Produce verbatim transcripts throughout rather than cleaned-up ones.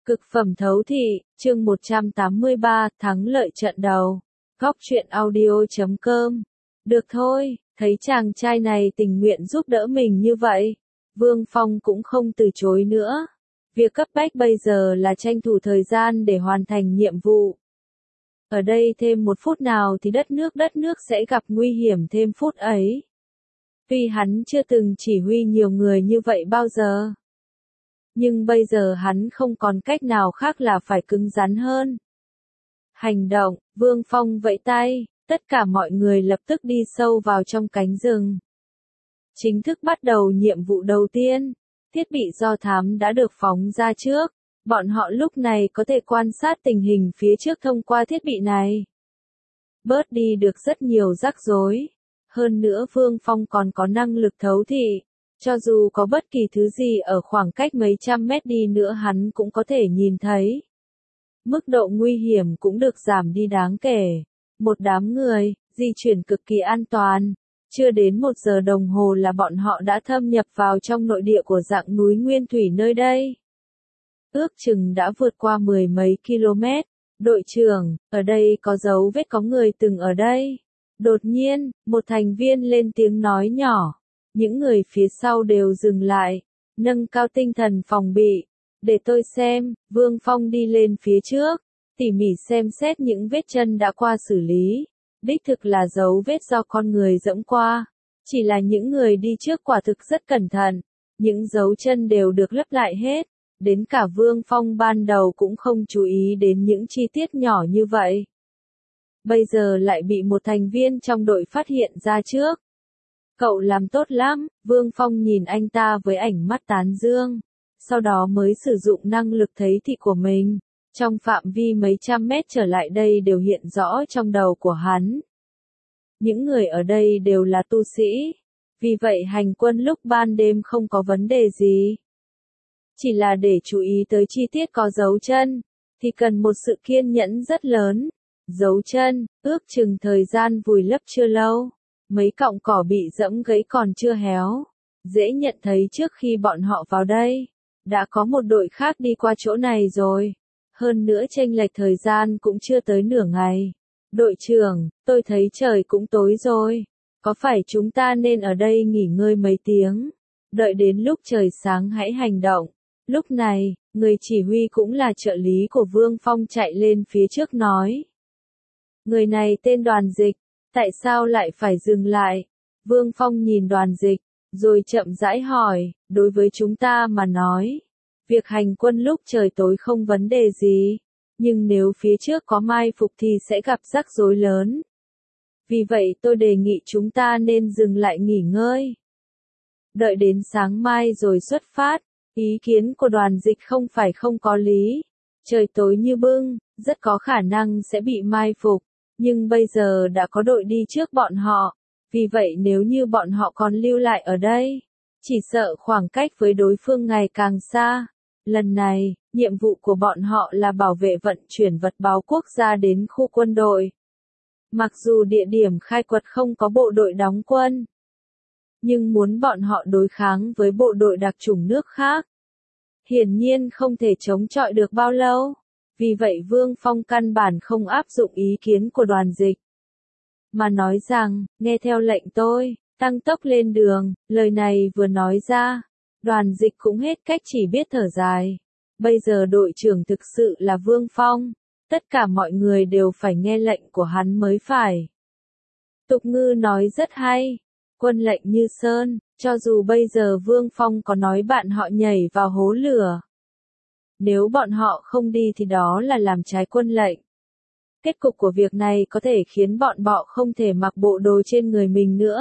Cực phẩm thấu thị, chương một trăm tám mươi ba, thắng lợi trận đầu. Góc truyện audio chấm com. Được thôi, thấy chàng trai này tình nguyện giúp đỡ mình như vậy. Vương Phong cũng không từ chối nữa. Việc cấp bách bây giờ là tranh thủ thời gian để hoàn thành nhiệm vụ. Ở đây thêm một phút nào thì đất nước đất nước sẽ gặp nguy hiểm thêm phút ấy. Tuy hắn chưa từng chỉ huy nhiều người như vậy bao giờ. Nhưng bây giờ hắn không còn cách nào khác là phải cứng rắn hơn. Hành động, Vương Phong vẫy tay, tất cả mọi người lập tức đi sâu vào trong cánh rừng. Chính thức bắt đầu nhiệm vụ đầu tiên, thiết bị do thám đã được phóng ra trước, bọn họ lúc này có thể quan sát tình hình phía trước thông qua thiết bị này. Bớt đi được rất nhiều rắc rối, hơn nữa Vương Phong còn có năng lực thấu thị. Cho dù có bất kỳ thứ gì ở khoảng cách mấy trăm mét đi nữa hắn cũng có thể nhìn thấy. Mức độ nguy hiểm cũng được giảm đi đáng kể. Một đám người, di chuyển cực kỳ an toàn. Chưa đến một giờ đồng hồ là bọn họ đã thâm nhập vào trong nội địa của dạng núi Nguyên Thủy nơi đây. Ước chừng đã vượt qua mười mấy km. Đội trưởng, ở đây có dấu vết có người từng ở đây. Đột nhiên, một thành viên lên tiếng nói nhỏ. Những người phía sau đều dừng lại, nâng cao tinh thần phòng bị. Để tôi xem, Vương Phong đi lên phía trước, tỉ mỉ xem xét những vết chân đã qua xử lý. Đích thực là dấu vết do con người dẫm qua. Chỉ là những người đi trước quả thực rất cẩn thận. Những dấu chân đều được lấp lại hết. Đến cả Vương Phong ban đầu cũng không chú ý đến những chi tiết nhỏ như vậy. Bây giờ lại bị một thành viên trong đội phát hiện ra trước. Cậu làm tốt lắm, Vương Phong nhìn anh ta với ảnh mắt tán dương. Sau đó mới sử dụng năng lực thấy thị của mình. Trong phạm vi mấy trăm mét trở lại đây đều hiện rõ trong đầu của hắn. Những người ở đây đều là tu sĩ. Vì vậy hành quân lúc ban đêm không có vấn đề gì. Chỉ là để chú ý tới chi tiết có dấu chân, thì cần một sự kiên nhẫn rất lớn. Dấu chân, ước chừng thời gian vùi lấp chưa lâu. Mấy cọng cỏ bị dẫm gãy còn chưa héo. Dễ nhận thấy trước khi bọn họ vào đây, đã có một đội khác đi qua chỗ này rồi. Hơn nữa chênh lệch thời gian cũng chưa tới nửa ngày. Đội trưởng, tôi thấy trời cũng tối rồi. Có phải chúng ta nên ở đây nghỉ ngơi mấy tiếng? Đợi đến lúc trời sáng hãy hành động. Lúc này, người chỉ huy cũng là trợ lý của Vương Phong chạy lên phía trước nói. Người này tên Đoàn Dịch. Tại sao lại phải dừng lại? Vương Phong nhìn Đoàn Dịch, rồi chậm rãi hỏi, đối với chúng ta mà nói, việc hành quân lúc trời tối không vấn đề gì, nhưng nếu phía trước có mai phục thì sẽ gặp rắc rối lớn. Vì vậy tôi đề nghị chúng ta nên dừng lại nghỉ ngơi. Đợi đến sáng mai rồi xuất phát, ý kiến của Đoàn Dịch không phải không có lý. Trời tối như bưng, rất có khả năng sẽ bị mai phục. Nhưng bây giờ đã có đội đi trước bọn họ, vì vậy nếu như bọn họ còn lưu lại ở đây, chỉ sợ khoảng cách với đối phương ngày càng xa. Lần này, nhiệm vụ của bọn họ là bảo vệ vận chuyển vật báo quốc gia đến khu quân đội. Mặc dù địa điểm khai quật không có bộ đội đóng quân, nhưng muốn bọn họ đối kháng với bộ đội đặc chủng nước khác, hiển nhiên không thể chống chọi được bao lâu. Vì vậy Vương Phong căn bản không áp dụng ý kiến của Đoàn Dịch. Mà nói rằng, nghe theo lệnh tôi, tăng tốc lên đường, lời này vừa nói ra. Đoàn Dịch cũng hết cách chỉ biết thở dài. Bây giờ đội trưởng thực sự là Vương Phong. Tất cả mọi người đều phải nghe lệnh của hắn mới phải. Tục ngữ nói rất hay. Quân lệnh như sơn, cho dù bây giờ Vương Phong có nói bạn họ nhảy vào hố lửa. Nếu bọn họ không đi thì đó là làm trái quân lệnh. Kết cục của việc này có thể khiến bọn họ không thể mặc bộ đồ trên người mình nữa.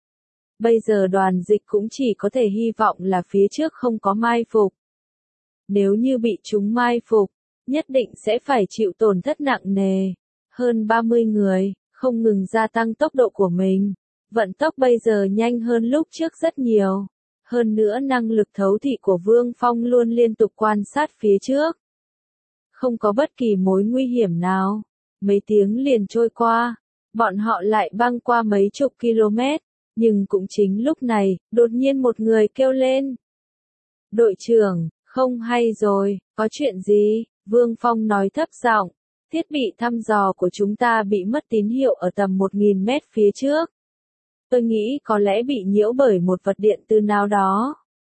Bây giờ Đoàn Dịch cũng chỉ có thể hy vọng là phía trước không có mai phục. Nếu như bị chúng mai phục, nhất định sẽ phải chịu tổn thất nặng nề. Hơn ba mươi người, không ngừng gia tăng tốc độ của mình. Vận tốc bây giờ nhanh hơn lúc trước rất nhiều. Hơn nữa năng lực thấu thị của Vương Phong luôn liên tục quan sát phía trước. Không có bất kỳ mối nguy hiểm nào. Mấy tiếng liền trôi qua, bọn họ lại băng qua mấy chục km. Nhưng cũng chính lúc này, đột nhiên một người kêu lên. Đội trưởng, Không hay rồi, có chuyện gì? Vương Phong nói thấp giọng. Thiết bị thăm dò của chúng ta bị mất tín hiệu ở tầm một nghìn mét phía trước. Tôi nghĩ có lẽ bị nhiễu bởi một vật điện từ nào đó.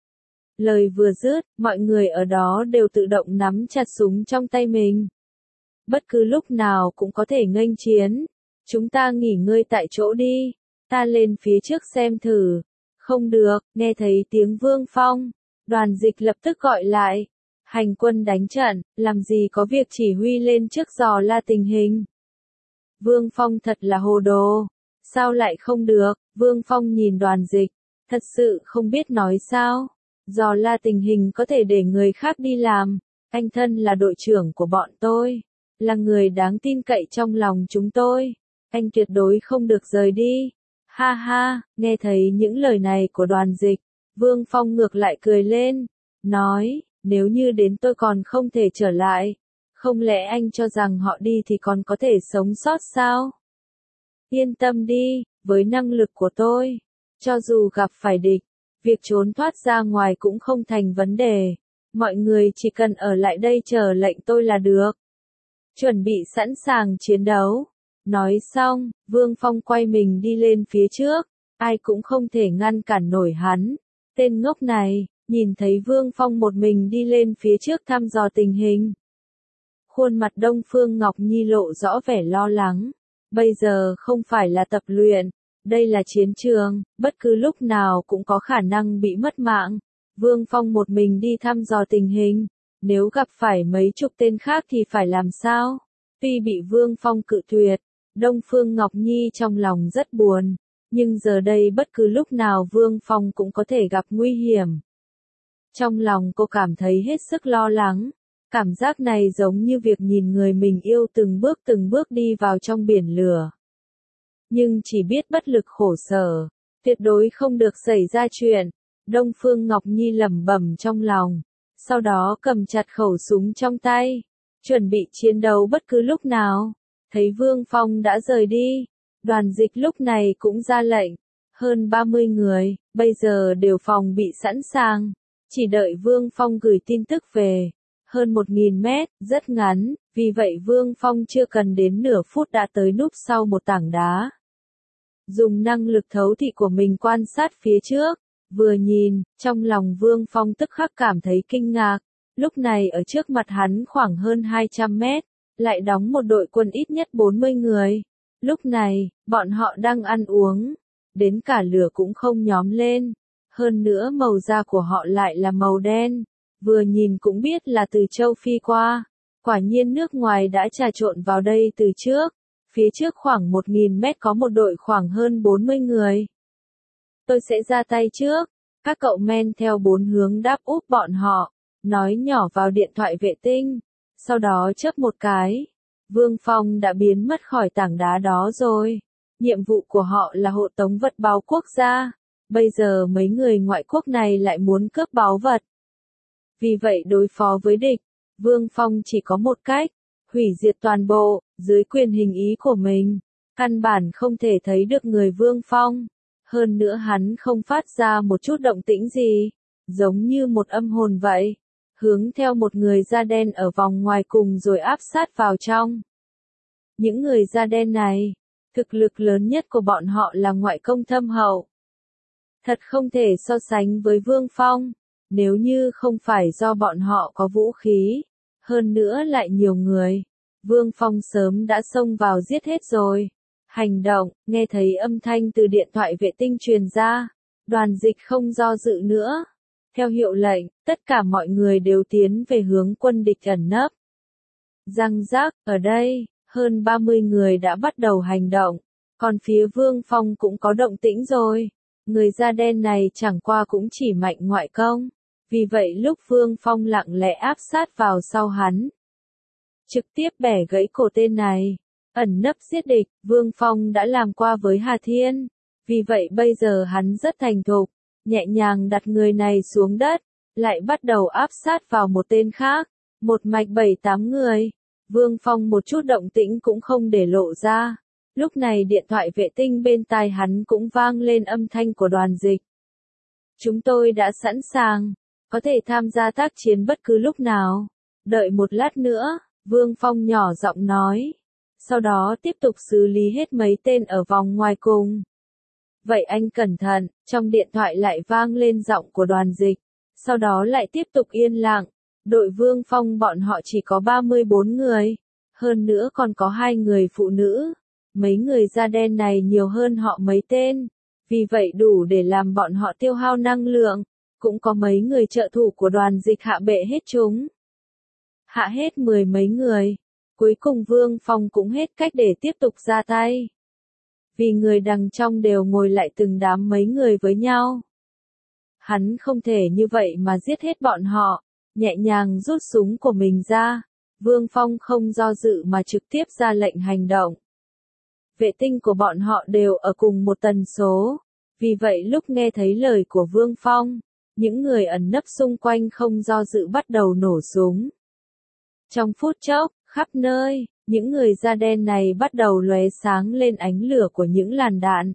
Lời vừa dứt, mọi người ở đó đều tự động nắm chặt súng trong tay mình. Bất cứ lúc nào cũng có thể nghênh chiến. Chúng ta nghỉ ngơi tại chỗ đi. Ta lên phía trước xem thử. Không được, nghe thấy tiếng Vương Phong. Đoàn Dịch lập tức gọi lại. Hành quân đánh trận, làm gì có việc chỉ huy lên trước dò la tình hình. Vương Phong thật là hồ đồ. Sao lại không được? Vương Phong nhìn Đoàn Dịch. Thật sự không biết nói sao. Dò la tình hình có thể để người khác đi làm. Anh thân là đội trưởng của bọn tôi. Là người đáng tin cậy trong lòng chúng tôi. Anh tuyệt đối không được rời đi. Ha ha, nghe thấy những lời này của Đoàn Dịch. Vương Phong ngược lại cười lên. Nói, nếu như đến tôi còn không thể trở lại. Không lẽ anh cho rằng họ đi thì còn có thể sống sót sao? Yên tâm đi, với năng lực của tôi. Cho dù gặp phải địch, việc trốn thoát ra ngoài cũng không thành vấn đề. Mọi người chỉ cần ở lại đây chờ lệnh tôi là được. Chuẩn bị sẵn sàng chiến đấu. Nói xong, Vương Phong quay mình đi lên phía trước. Ai cũng không thể ngăn cản nổi hắn. Tên ngốc này, nhìn thấy Vương Phong một mình đi lên phía trước thăm dò tình hình. Khuôn mặt Đông Phương Ngọc Nhi lộ rõ vẻ lo lắng. Bây giờ không phải là tập luyện. Đây là chiến trường, bất cứ lúc nào cũng có khả năng bị mất mạng. Vương Phong một mình đi thăm dò tình hình. Nếu gặp phải mấy chục tên khác thì phải làm sao? Tuy bị Vương Phong cự tuyệt, Đông Phương Ngọc Nhi trong lòng rất buồn. Nhưng giờ đây bất cứ lúc nào Vương Phong cũng có thể gặp nguy hiểm. Trong lòng cô cảm thấy hết sức lo lắng. Cảm giác này giống như việc nhìn người mình yêu từng bước từng bước đi vào trong biển lửa. Nhưng chỉ biết bất lực khổ sở, tuyệt đối không được xảy ra chuyện. Đông Phương Ngọc Nhi lẩm bẩm trong lòng. Sau đó cầm chặt khẩu súng trong tay. Chuẩn bị chiến đấu bất cứ lúc nào. Thấy Vương Phong đã rời đi. Đoàn Dịch lúc này cũng ra lệnh. Hơn ba mươi người, bây giờ đều phòng bị sẵn sàng. Chỉ đợi Vương Phong gửi tin tức về. Hơn một nghìn mét, rất ngắn, vì vậy Vương Phong chưa cần đến nửa phút đã tới núp sau một tảng đá. Dùng năng lực thấu thị của mình quan sát phía trước, vừa nhìn, trong lòng Vương Phong tức khắc cảm thấy kinh ngạc. Lúc này ở trước mặt hắn khoảng hơn hai trăm mét, lại đóng một đội quân ít nhất bốn mươi người. Lúc này, bọn họ đang ăn uống, đến cả lửa cũng không nhóm lên. Hơn nữa màu da của họ lại là màu đen. Vừa nhìn cũng biết là từ châu Phi qua. Quả nhiên nước ngoài đã trà trộn vào đây từ trước. Phía trước khoảng một nghìn mét có một đội khoảng hơn bốn mươi người. Tôi sẽ ra tay trước. Các cậu men theo bốn hướng đáp úp bọn họ. Nói nhỏ vào điện thoại vệ tinh. Sau đó chớp một cái. Vương Phong đã biến mất khỏi tảng đá đó rồi. Nhiệm vụ của họ là hộ tống vật báu quốc gia. Bây giờ mấy người ngoại quốc này lại muốn cướp báu vật. Vì vậy đối phó với địch, Vương Phong chỉ có một cách, hủy diệt toàn bộ, dưới quyền hình ý của mình. Căn bản không thể thấy được người Vương Phong. Hơn nữa hắn không phát ra một chút động tĩnh gì, giống như một âm hồn vậy. Hướng theo một người da đen ở vòng ngoài cùng rồi áp sát vào trong. Những người da đen này, thực lực lớn nhất của bọn họ là ngoại công thâm hậu. Thật không thể so sánh với Vương Phong. Nếu như không phải do bọn họ có vũ khí, hơn nữa lại nhiều người, Vương Phong sớm đã xông vào giết hết rồi. Hành động, nghe thấy âm thanh từ điện thoại vệ tinh truyền ra, Đoàn Dịch không do dự nữa. Theo hiệu lệnh, tất cả mọi người đều tiến về hướng quân địch ẩn nấp. Răng rác, ở đây, hơn ba mươi người đã bắt đầu hành động, còn phía Vương Phong cũng có động tĩnh rồi. Người da đen này chẳng qua cũng chỉ mạnh ngoại công. Vì vậy lúc Vương Phong lặng lẽ áp sát vào sau hắn, trực tiếp bẻ gãy cổ tên này, ẩn nấp giết địch, Vương Phong đã làm qua với Hà Thiên. Vì vậy bây giờ hắn rất thành thục, nhẹ nhàng đặt người này xuống đất, lại bắt đầu áp sát vào một tên khác, một mạch bảy tám người. Vương Phong một chút động tĩnh cũng không để lộ ra. Lúc này điện thoại vệ tinh bên tai hắn cũng vang lên âm thanh của Đoàn Dịch. Chúng tôi đã sẵn sàng. có thể tham gia tác chiến bất cứ lúc nào. Đợi một lát nữa, Vương Phong nhỏ giọng nói. Sau đó tiếp tục xử lý hết mấy tên ở vòng ngoài cùng. Vậy anh cẩn thận, trong điện thoại lại vang lên giọng của Đoàn Dịch. Sau đó lại tiếp tục yên lặng. Đội Vương Phong bọn họ chỉ có ba mươi bốn người. Hơn nữa còn có hai người phụ nữ. Mấy người da đen này nhiều hơn họ mấy tên. Vì vậy đủ để làm bọn họ tiêu hao năng lượng. Cũng có mấy người trợ thủ của Đoàn Dịch hạ bệ hết chúng. Hạ hết mười mấy người. Cuối cùng Vương Phong cũng hết cách để tiếp tục ra tay. Vì người đằng trong đều ngồi lại từng đám mấy người với nhau. Hắn không thể như vậy mà giết hết bọn họ. Nhẹ nhàng rút súng của mình ra. Vương Phong không do dự mà trực tiếp ra lệnh hành động. Vệ tinh của bọn họ đều ở cùng một tần số. Vì vậy lúc nghe thấy lời của Vương Phong, những người ẩn nấp xung quanh không do dự bắt đầu nổ súng. Trong phút chốc, khắp nơi, những người da đen này bắt đầu lóe sáng lên ánh lửa của những làn đạn.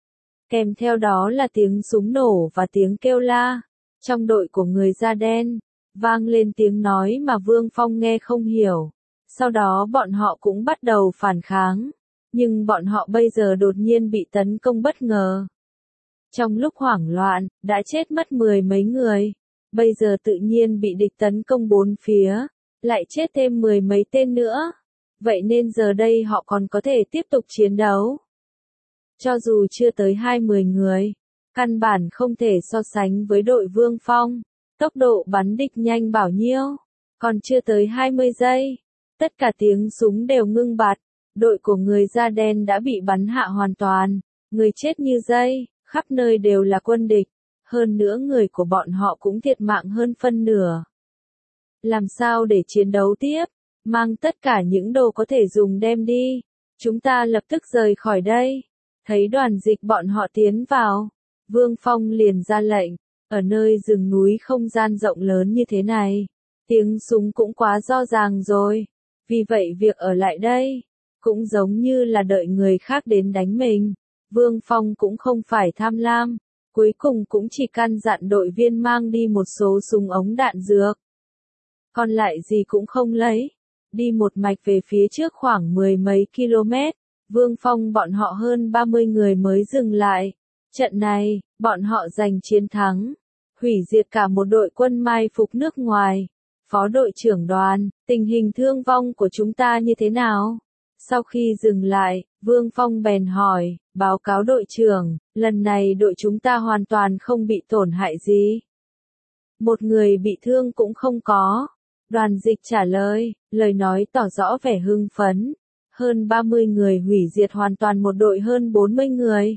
Kèm theo đó là tiếng súng nổ và tiếng kêu la. Trong đội của người da đen, vang lên tiếng nói mà Vương Phong nghe không hiểu. Sau đó bọn họ cũng bắt đầu phản kháng. Nhưng bọn họ bây giờ đột nhiên bị tấn công bất ngờ. Trong lúc hoảng loạn, đã chết mất mười mấy người. Bây giờ tự nhiên bị địch tấn công bốn phía. Lại chết thêm mười mấy tên nữa. Vậy nên giờ đây họ còn có thể tiếp tục chiến đấu. Cho dù chưa tới hai mươi người, căn bản không thể so sánh với đội Vương Phong. Tốc độ bắn địch nhanh bảo nhiêu. Còn chưa tới hai mươi giây. Tất cả tiếng súng đều ngưng bặt. Đội của người da đen đã bị bắn hạ hoàn toàn. Người chết như dây, khắp nơi đều là quân địch. Hơn nữa người của bọn họ cũng thiệt mạng hơn phân nửa. Làm sao để chiến đấu tiếp? Mang tất cả những đồ có thể dùng đem đi. Chúng ta lập tức rời khỏi đây. Thấy Đoàn Dịch bọn họ tiến vào. Vương Phong liền ra lệnh. Ở nơi rừng núi không gian rộng lớn như thế này. Tiếng súng cũng quá rõ ràng rồi. Vì vậy việc ở lại đây, cũng giống như là đợi người khác đến đánh mình. Vương Phong cũng không phải tham lam. Cuối cùng cũng chỉ căn dặn đội viên mang đi một số súng ống đạn dược. Còn lại gì cũng không lấy. Đi một mạch về phía trước khoảng mười mấy km. Vương Phong bọn họ hơn ba mươi người mới dừng lại. Trận này, bọn họ giành chiến thắng. Hủy diệt cả một đội quân mai phục nước ngoài. Phó đội trưởng Đoàn, tình hình thương vong của chúng ta như thế nào? Sau khi dừng lại, Vương Phong bèn hỏi, báo cáo đội trưởng, lần này đội chúng ta hoàn toàn không bị tổn hại gì. Một người bị thương cũng không có. Đoàn Dịch trả lời, lời nói tỏ rõ vẻ hưng phấn. Hơn ba mươi người hủy diệt hoàn toàn một đội hơn bốn mươi người.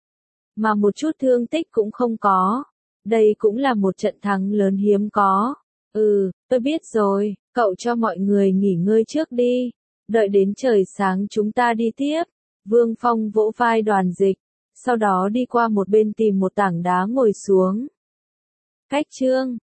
Mà một chút thương tích cũng không có. Đây cũng là một trận thắng lớn hiếm có. Ừ, tôi biết rồi, cậu cho mọi người nghỉ ngơi trước đi. Đợi đến trời sáng chúng ta đi tiếp. Vương Phong vỗ vai Đoàn Dịch. Sau đó đi qua một bên tìm một tảng đá ngồi xuống. Cách chương